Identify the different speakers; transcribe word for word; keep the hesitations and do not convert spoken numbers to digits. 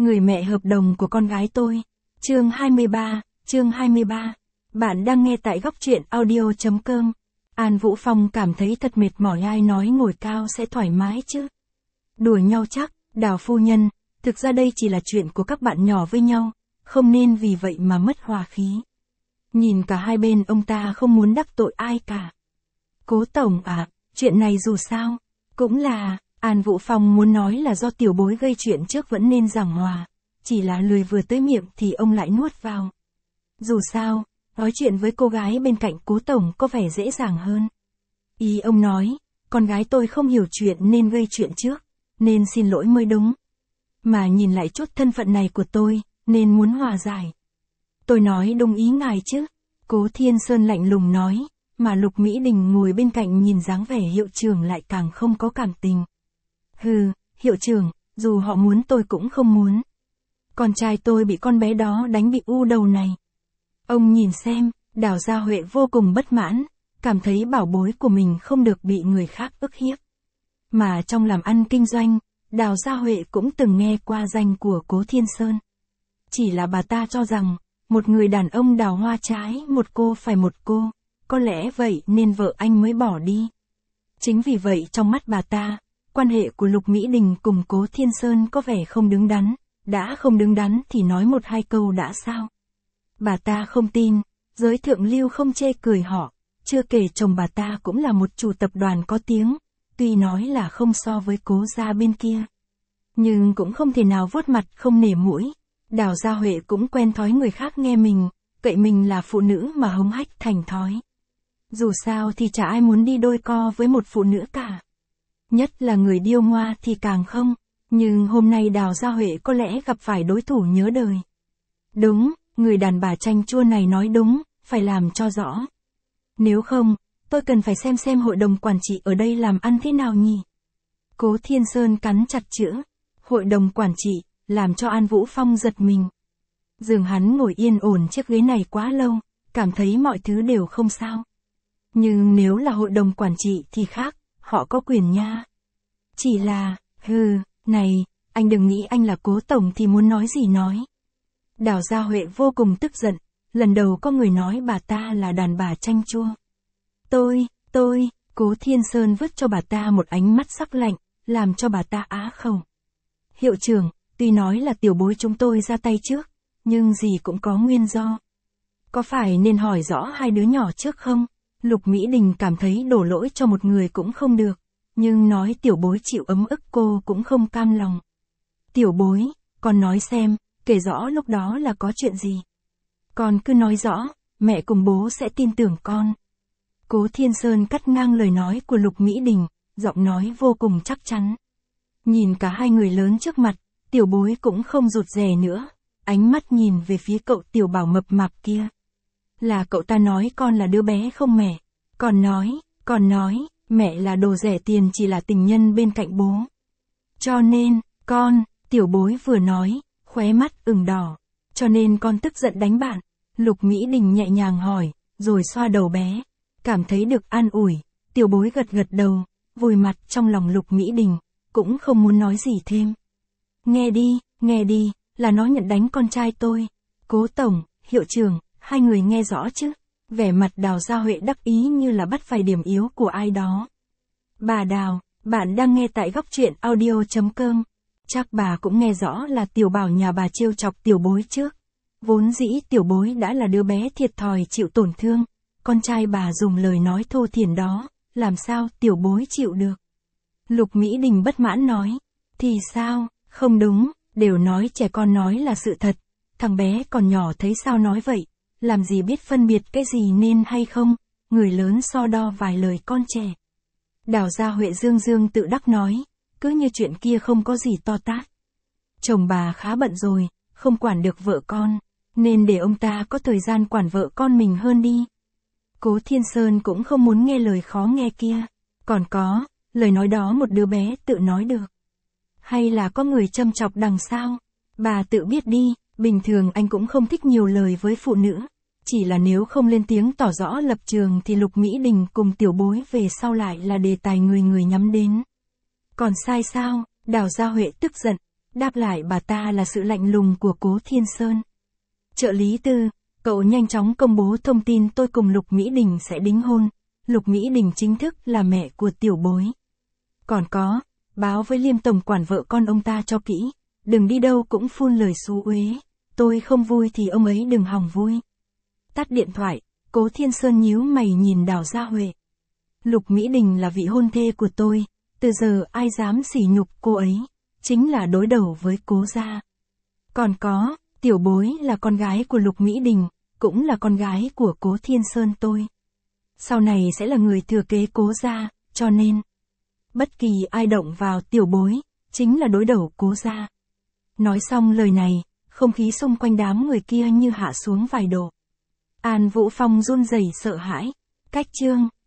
Speaker 1: Người mẹ hợp đồng của con gái tôi. Chương hai mươi ba, chương hai mươi ba. Bạn đang nghe tại góc truyện audio chấm com. An Vũ Phong cảm thấy thật mệt mỏi, ai nói ngồi cao sẽ thoải mái chứ. Đùa nhau chắc, Đào phu nhân, thực ra đây chỉ là chuyện của các bạn nhỏ với nhau, không nên vì vậy mà mất hòa khí. Nhìn cả hai bên ông ta không muốn đắc tội ai cả. Cố tổng à, chuyện này dù sao, cũng là, An Vũ Phong muốn nói là do tiểu bối gây chuyện trước vẫn nên giảng hòa, chỉ là lười vừa tới miệng thì ông lại nuốt vào. Dù sao, nói chuyện với cô gái bên cạnh cố tổng có vẻ dễ dàng hơn. Ý ông nói, con gái tôi không hiểu chuyện nên gây chuyện trước, nên xin lỗi mới đúng. Mà nhìn lại chút thân phận này của tôi, nên muốn hòa giải. Tôi nói đúng ý ngài chứ, Cố Thiên Sơn lạnh lùng nói, mà Lục Mỹ Đình ngồi bên cạnh nhìn dáng vẻ hiệu trưởng lại càng không có cảm tình. Hừ, hiệu trưởng, dù họ muốn tôi cũng không muốn. Con trai tôi bị con bé đó đánh bị u đầu này. Ông nhìn xem, Đào Gia Huệ vô cùng bất mãn, cảm thấy bảo bối của mình không được bị người khác ức hiếp. Mà trong làm ăn kinh doanh, Đào Gia Huệ cũng từng nghe qua danh của Cố Thiên Sơn. Chỉ là bà ta cho rằng, một người đàn ông đào hoa trái, một cô phải một cô, có lẽ vậy nên vợ anh mới bỏ đi. Chính vì vậy trong mắt bà ta, quan hệ của Lục Mỹ Đình cùng Cố Thiên Sơn có vẻ không đứng đắn, đã không đứng đắn thì nói một hai câu đã sao. Bà ta không tin, giới thượng lưu không chê cười họ, chưa kể chồng bà ta cũng là một chủ tập đoàn có tiếng, tuy nói là không so với Cố gia bên kia. Nhưng cũng không thể nào vuốt mặt không nể mũi, Đào Gia Huệ cũng quen thói người khác nghe mình, cậy mình là phụ nữ mà hống hách thành thói. Dù sao thì chả ai muốn đi đôi co với một phụ nữ cả. Nhất là người điêu ngoa thì càng không, nhưng hôm nay Đào Gia Huệ có lẽ gặp phải đối thủ nhớ đời. Đúng, người đàn bà chanh chua này nói đúng, phải làm cho rõ. Nếu không, tôi cần phải xem xem hội đồng quản trị ở đây làm ăn thế nào nhỉ. Cố Thiên Sơn cắn chặt chữ, hội đồng quản trị, làm cho An Vũ Phong giật mình. Dường hắn ngồi yên ổn chiếc ghế này quá lâu, cảm thấy mọi thứ đều không sao. Nhưng nếu là hội đồng quản trị thì khác, họ có quyền nha. Chỉ là, hừ, này, anh đừng nghĩ anh là Cố tổng thì muốn nói gì nói. Đào Gia Huệ vô cùng tức giận, lần đầu có người nói bà ta là đàn bà chanh chua. Tôi, tôi, Cố Thiên Sơn vứt cho bà ta một ánh mắt sắc lạnh, làm cho bà ta á khẩu. Hiệu trưởng, tuy nói là tiểu bối chúng tôi ra tay trước, nhưng gì cũng có nguyên do. Có phải nên hỏi rõ hai đứa nhỏ trước không? Lục Mỹ Đình cảm thấy đổ lỗi cho một người cũng không được, nhưng nói tiểu bối chịu ấm ức cô cũng không cam lòng. Tiểu bối, con nói xem, kể rõ lúc đó là có chuyện gì. Con cứ nói rõ, mẹ cùng bố sẽ tin tưởng con. Cố Thiên Sơn cắt ngang lời nói của Lục Mỹ Đình, giọng nói vô cùng chắc chắn. Nhìn cả hai người lớn trước mặt, tiểu bối cũng không rụt rè nữa, ánh mắt nhìn về phía cậu tiểu bảo mập mạp kia. Là cậu ta nói con là đứa bé không mẹ, còn nói, còn nói, mẹ là đồ rẻ tiền chỉ là tình nhân bên cạnh bố. Cho nên, con, tiểu bối vừa nói, khóe mắt ửng đỏ, cho nên con tức giận đánh bạn. Lục Mỹ Đình nhẹ nhàng hỏi, rồi xoa đầu bé, cảm thấy được an ủi, tiểu bối gật gật đầu, vùi mặt trong lòng Lục Mỹ Đình, cũng không muốn nói gì thêm. Nghe đi, nghe đi, là nó nhận đánh con trai tôi. Cố tổng, hiệu trưởng, hai người nghe rõ chứ? Vẻ mặt Đào Gia Huệ đắc ý như là bắt phải điểm yếu của ai đó. Bà Đào, bạn đang nghe tại góc truyện audio chấm com. Chắc bà cũng nghe rõ là tiểu bảo nhà bà trêu chọc tiểu bối trước. Vốn dĩ tiểu bối đã là đứa bé thiệt thòi chịu tổn thương. Con trai bà dùng lời nói thô thiển đó, làm sao tiểu bối chịu được. Lục Mỹ Đình bất mãn nói. Thì sao, không đúng, đều nói trẻ con nói là sự thật. Thằng bé còn nhỏ thấy sao nói vậy, làm gì biết phân biệt cái gì nên hay không, người lớn so đo vài lời con trẻ. Đào Gia Huệ dương dương tự đắc nói, cứ như chuyện kia không có gì to tát. Chồng bà khá bận rồi, không quản được vợ con, nên để ông ta có thời gian quản vợ con mình hơn đi. Cố Thiên Sơn cũng không muốn nghe lời khó nghe kia. Còn có, lời nói đó một đứa bé tự nói được. Hay là có người châm chọc đằng sau? Bà tự biết đi, bình thường anh cũng không thích nhiều lời với phụ nữ. Chỉ là nếu không lên tiếng tỏ rõ lập trường thì Lục Mỹ Đình cùng tiểu bối về sau lại là đề tài người người nhắm đến. Còn sai sao? Đào Gia Huệ tức giận. Đáp lại bà ta là sự lạnh lùng của Cố Thiên Sơn. Trợ lý Tư, cậu nhanh chóng công bố thông tin tôi cùng Lục Mỹ Đình sẽ đính hôn. Lục Mỹ Đình chính thức là mẹ của tiểu bối. Còn có, báo với Liêm tổng quản vợ con ông ta cho kỹ, đừng đi đâu cũng phun lời xú uế, tôi không vui thì ông ấy đừng hòng vui. Tắt điện thoại, Cố Thiên Sơn nhíu mày nhìn Đào Gia Huệ. Lục Mỹ Đình là vị hôn thê của tôi, từ giờ ai dám sỉ nhục cô ấy, chính là đối đầu với Cố gia. Còn có, tiểu bối là con gái của Lục Mỹ Đình, cũng là con gái của Cố Thiên Sơn tôi. Sau này sẽ là người thừa kế Cố gia, cho nên, bất kỳ ai động vào tiểu bối, chính là đối đầu Cố gia. Nói xong lời này, không khí xung quanh đám người kia như hạ xuống vài độ. An Vũ Phong run rẩy sợ hãi. Cách chương